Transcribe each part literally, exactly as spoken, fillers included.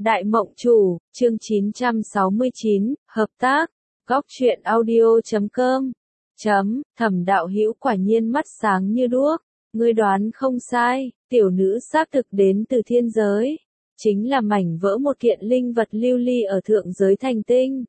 Đại Mộng Chủ, chương chín trăm sáu mươi chín, hợp tác, góc truyện audio chấm com. Chấm, Thẩm Đạo Hữu quả nhiên mắt sáng như đuốc, ngươi đoán không sai, tiểu nữ xác thực đến từ thiên giới, chính là mảnh vỡ một kiện linh vật lưu ly ở thượng giới thành tinh.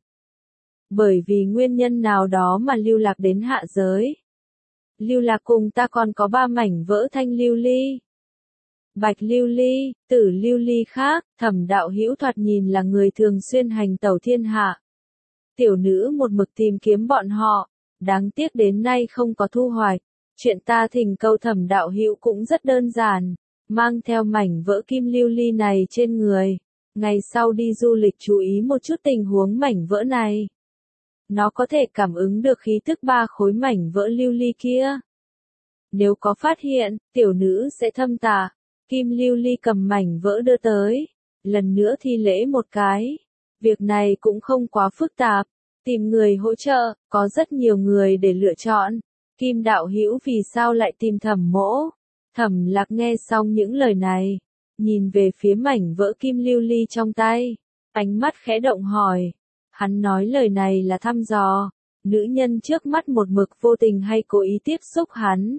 Bởi vì nguyên nhân nào đó mà lưu lạc đến hạ giới. Lưu lạc cùng ta còn có ba mảnh vỡ thanh lưu ly. Bạch lưu ly, tử lưu ly khác, Thẩm Đạo Hữu thoạt nhìn là người thường xuyên hành tẩu thiên hạ. Tiểu nữ một mực tìm kiếm bọn họ, đáng tiếc đến nay không có thu hoạch. Chuyện ta thỉnh cầu Thẩm Đạo Hữu cũng rất đơn giản, mang theo mảnh vỡ kim lưu ly này trên người. Ngày sau đi du lịch chú ý một chút tình huống mảnh vỡ này. Nó có thể cảm ứng được khí tức ba khối mảnh vỡ lưu ly kia. Nếu có phát hiện, tiểu nữ sẽ thâm tạ. Kim lưu ly cầm mảnh vỡ đưa tới, lần nữa thi lễ một cái. Việc này cũng không quá phức tạp, tìm người hỗ trợ, có rất nhiều người để lựa chọn. Kim Đạo Hữu vì sao lại tìm Thẩm mỗ? Thẩm Lạc nghe xong những lời này, nhìn về phía mảnh vỡ kim lưu ly trong tay, ánh mắt khẽ động hỏi. Hắn nói lời này là thăm dò, nữ nhân trước mắt một mực vô tình hay cố ý tiếp xúc hắn,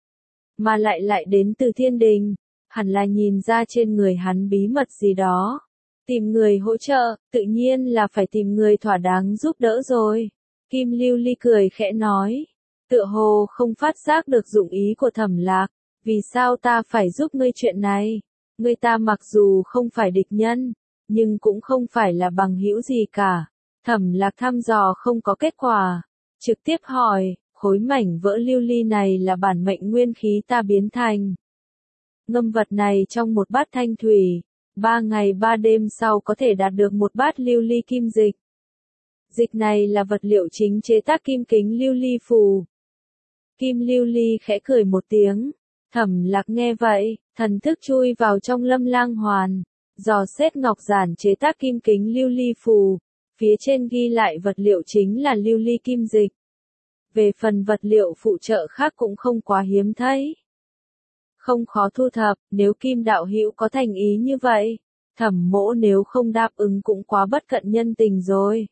mà lại lại đến từ thiên đình. Hẳn là nhìn ra trên người hắn bí mật gì đó. Tìm người hỗ trợ, tự nhiên là phải tìm người thỏa đáng giúp đỡ rồi. Kim lưu ly cười khẽ nói. Tựa hồ không phát giác được dụng ý của Thẩm Lạc. Vì sao ta phải giúp ngươi chuyện này? Ngươi ta mặc dù không phải địch nhân, nhưng cũng không phải là bằng hữu gì cả. Thẩm Lạc thăm dò không có kết quả. Trực tiếp hỏi, khối mảnh vỡ lưu ly này là bản mệnh nguyên khí ta biến thành. Ngâm vật này trong một bát thanh thủy, ba ngày ba đêm sau có thể đạt được một bát lưu ly kim dịch. Dịch này là vật liệu chính chế tác kim kính lưu ly phù. Kim lưu ly khẽ cười một tiếng, Thẩm Lạc nghe vậy, thần thức chui vào trong lâm lang hoàn, dò xét ngọc giản chế tác kim kính lưu ly phù, phía trên ghi lại vật liệu chính là lưu ly kim dịch. Về phần vật liệu phụ trợ khác cũng không quá hiếm thấy. Không khó thu thập, nếu Kim Đạo Hữu có thành ý như vậy, Thẩm mỗ nếu không đáp ứng cũng quá bất cận nhân tình rồi.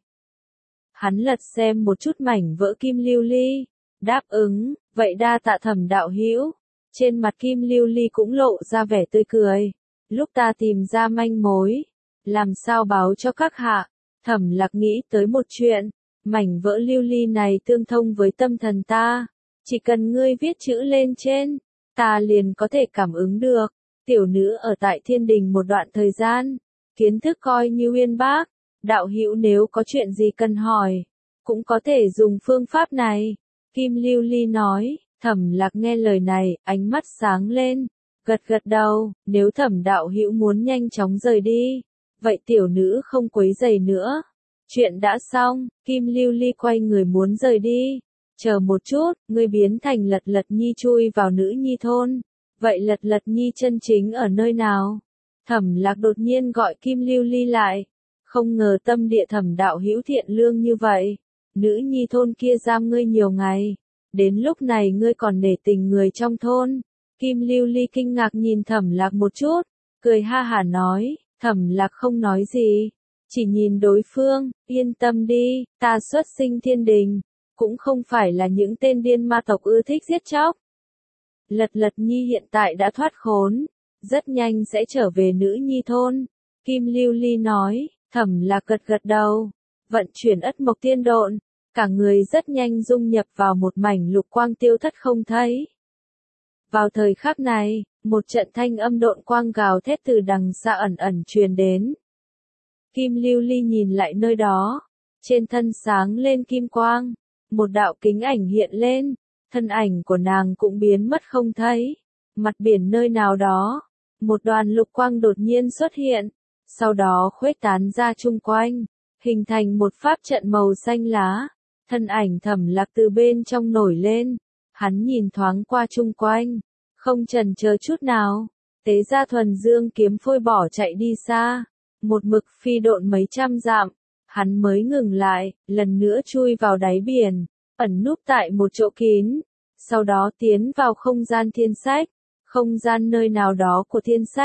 Hắn lật xem một chút mảnh vỡ kim lưu ly, đáp ứng, vậy đa tạ Thẩm Đạo Hữu. Trên mặt kim lưu ly cũng lộ ra vẻ tươi cười. Lúc ta tìm ra manh mối, làm sao báo cho các hạ? Thẩm Lạc nghĩ tới một chuyện, mảnh vỡ lưu ly này tương thông với tâm thần ta, chỉ cần ngươi viết chữ lên trên, ta liền có thể cảm ứng được. Tiểu nữ ở tại thiên đình một đoạn thời gian, kiến thức coi như uyên bác. Đạo hữu nếu có chuyện gì cần hỏi, cũng có thể dùng phương pháp này. Kim lưu ly nói. Thẩm Lạc nghe lời này, ánh mắt sáng lên, gật gật đầu. Nếu Thẩm Đạo Hữu muốn nhanh chóng rời đi, vậy tiểu nữ không quấy rầy nữa. Chuyện đã xong, Kim lưu ly quay người muốn rời đi. Chờ một chút, ngươi biến thành Lật Lật Nhi chui vào nữ nhi thôn. Vậy Lật Lật Nhi chân chính ở nơi nào? Thẩm Lạc đột nhiên gọi Kim lưu ly lại. Không ngờ tâm địa Thẩm Đạo Hữu thiện lương như vậy. Nữ nhi thôn kia giam ngươi nhiều ngày. Đến lúc này ngươi còn nể tình người trong thôn. Kim lưu ly kinh ngạc nhìn Thẩm Lạc một chút. Cười ha hả nói. Thẩm Lạc không nói gì. Chỉ nhìn đối phương. Yên tâm đi, ta xuất sinh thiên đình. Cũng không phải là những tên điên ma tộc ưa thích giết chóc. Lật Lật Nhi hiện tại đã thoát khốn, rất nhanh sẽ trở về nữ nhi thôn. Kim lưu ly nói. Thẩm Lạc gật gật đầu, vận chuyển ất mộc tiên độn, cả người rất nhanh dung nhập vào một mảnh lục quang tiêu thất không thấy. Vào thời khắc này, một trận thanh âm độn quang gào thét từ đằng xa ẩn ẩn truyền đến. Kim lưu ly nhìn lại nơi đó, trên thân sáng lên kim quang. Một đạo kính ảnh hiện lên, thân ảnh của nàng cũng biến mất không thấy. Mặt biển nơi nào đó, một đoàn lục quang đột nhiên xuất hiện, sau đó khuếch tán ra chung quanh, hình thành một pháp trận màu xanh lá. Thân ảnh Thẩm Lạc từ bên trong nổi lên, hắn nhìn thoáng qua chung quanh, không chần chờ chút nào, tế ra thuần dương kiếm phôi bỏ chạy đi xa, một mực phi độn mấy trăm dặm. Hắn mới ngừng lại, lần nữa chui vào đáy biển, ẩn núp tại một chỗ kín, sau đó tiến vào không gian thiên sách. Không gian nơi nào đó của thiên sách,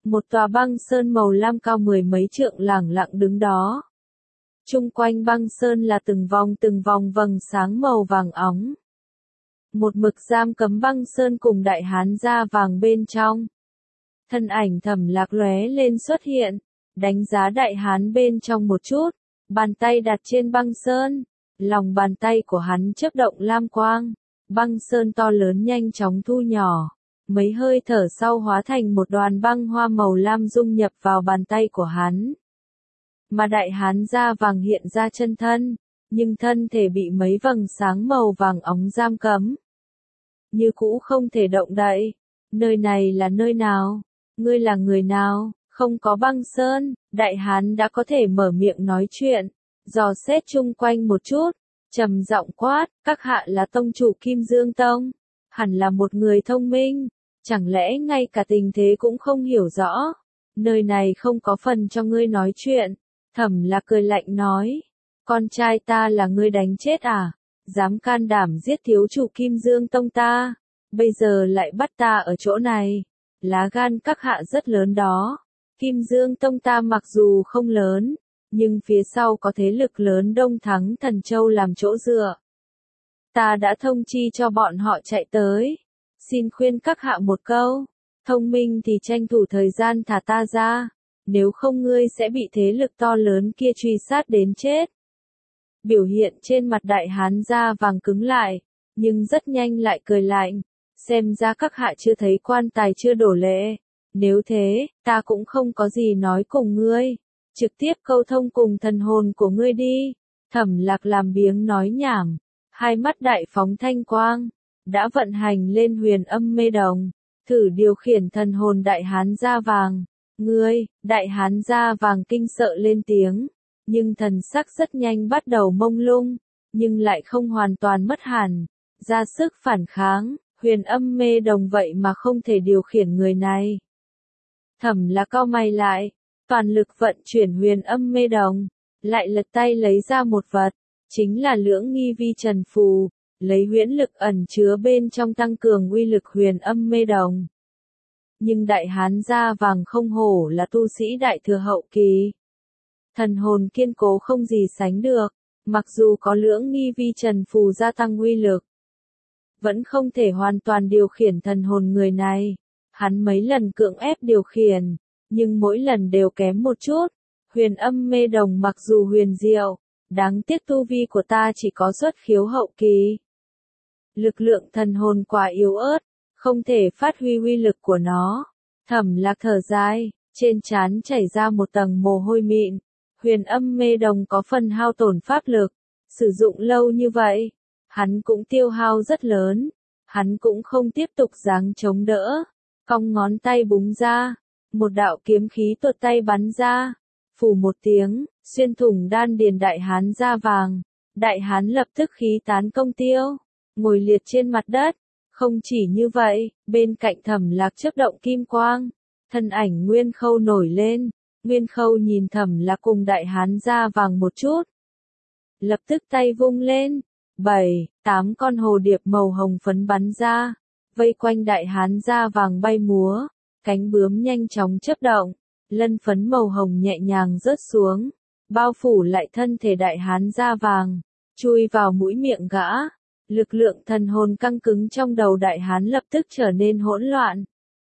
Một tòa băng sơn màu lam cao mười mấy trượng lẳng lặng đứng đó. Chung quanh băng sơn là từng vòng từng vòng vầng sáng màu vàng óng. Một mực giam cấm băng sơn cùng đại hán da vàng bên trong. Thân ảnh Thẩm Lạc lóe lên xuất hiện, đánh giá đại hán bên trong một chút, bàn tay đặt trên băng sơn, lòng bàn tay của hắn chớp động lam quang, băng sơn to lớn nhanh chóng thu nhỏ, mấy hơi thở sau hóa thành một đoàn băng hoa màu lam dung nhập vào bàn tay của hắn. Mà đại hán da vàng hiện ra chân thân, nhưng thân thể bị mấy vầng sáng màu vàng óng giam cấm. Như cũ không thể động đậy. Nơi này là nơi nào? Ngươi là người nào? Không có băng sơn, đại hán đã có thể mở miệng nói chuyện, dò xét chung quanh một chút, trầm giọng quát, các hạ là tông chủ Kim Dương Tông, hẳn là một người thông minh, chẳng lẽ ngay cả tình thế cũng không hiểu rõ? Nơi này không có phần cho ngươi nói chuyện. Thẩm Lạc cười lạnh nói, con trai ta là ngươi đánh chết à? Dám can đảm giết thiếu chủ Kim Dương Tông ta, bây giờ lại bắt ta ở chỗ này, lá gan các hạ rất lớn đó. Kim Dương Tông ta mặc dù không lớn, nhưng phía sau có thế lực lớn Đông Thắng Thần Châu làm chỗ dựa. Ta đã thông chi cho bọn họ chạy tới, xin khuyên các hạ một câu, thông minh thì tranh thủ thời gian thả ta ra, nếu không ngươi sẽ bị thế lực to lớn kia truy sát đến chết. Biểu hiện trên mặt đại hán da vàng cứng lại, nhưng rất nhanh lại cười lạnh, xem ra các hạ chưa thấy quan tài chưa đổ lệ, nếu thế, ta cũng không có gì nói cùng ngươi, trực tiếp câu thông cùng thần hồn của ngươi đi. Thẩm Lạc làm biếng nói nhảm, hai mắt đại phóng thanh quang, đã vận hành lên huyền âm mê đồng, thử điều khiển thần hồn đại hán da vàng. Ngươi, đại hán da vàng kinh sợ lên tiếng, nhưng thần sắc rất nhanh bắt đầu mông lung, nhưng lại không hoàn toàn mất hẳn, ra sức phản kháng, huyền âm mê đồng vậy mà không thể điều khiển người này. Thẩm Lạc cau mày lại, toàn lực vận chuyển huyền âm mê đồng, lại lật tay lấy ra một vật, chính là lưỡng nghi vi trần phù, lấy huyễn lực ẩn chứa bên trong tăng cường uy lực huyền âm mê đồng. Nhưng đại hán da vàng không hổ là tu sĩ đại thừa hậu kỳ. Thần hồn kiên cố không gì sánh được, mặc dù có lưỡng nghi vi trần phù gia tăng uy lực, vẫn không thể hoàn toàn điều khiển thần hồn người này. Hắn mấy lần cưỡng ép điều khiển, nhưng mỗi lần đều kém một chút. Huyền âm mê đồng mặc dù huyền diệu, đáng tiếc tu vi của ta chỉ có xuất khiếu hậu kỳ. Lực lượng thần hồn quá yếu ớt, không thể phát huy uy lực của nó. Thẩm Lạc thở dài, trên trán chảy ra một tầng mồ hôi mịn. Huyền âm mê đồng có phần hao tổn pháp lực, sử dụng lâu như vậy, hắn cũng tiêu hao rất lớn, hắn cũng không tiếp tục giáng chống đỡ, cong ngón tay búng ra, một đạo kiếm khí tuột tay bắn ra, phù một tiếng, xuyên thủng đan điền đại hán da vàng, đại hán lập tức khí tán công tiêu, ngồi liệt trên mặt đất. Không chỉ như vậy, bên cạnh Thẩm Lạc chớp động kim quang, thân ảnh Nguyên Khâu nổi lên, Nguyên Khâu nhìn Thẩm Lạc cùng đại hán da vàng một chút. Lập tức tay vung lên, bảy, tám con hồ điệp màu hồng phấn bắn ra, vây quanh đại hán da vàng bay múa, cánh bướm nhanh chóng chớp động, lân phấn màu hồng nhẹ nhàng rớt xuống, bao phủ lại thân thể đại hán da vàng, chui vào mũi miệng gã. Lực lượng thần hồn căng cứng trong đầu đại hán lập tức trở nên hỗn loạn.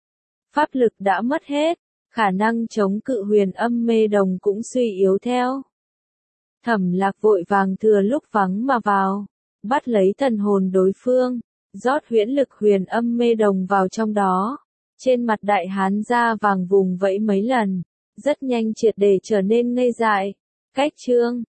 Pháp lực đã mất hết, khả năng chống cự huyền âm mê đồng cũng suy yếu theo. Thẩm Lạc vội vàng thừa lúc vắng mà vào, bắt lấy thần hồn đối phương, rót huyễn lực huyền âm mê đồng vào trong đó. Trên mặt đại hán da vàng vùng vẫy mấy lần, rất nhanh triệt để trở nên ngây dại. Cách chương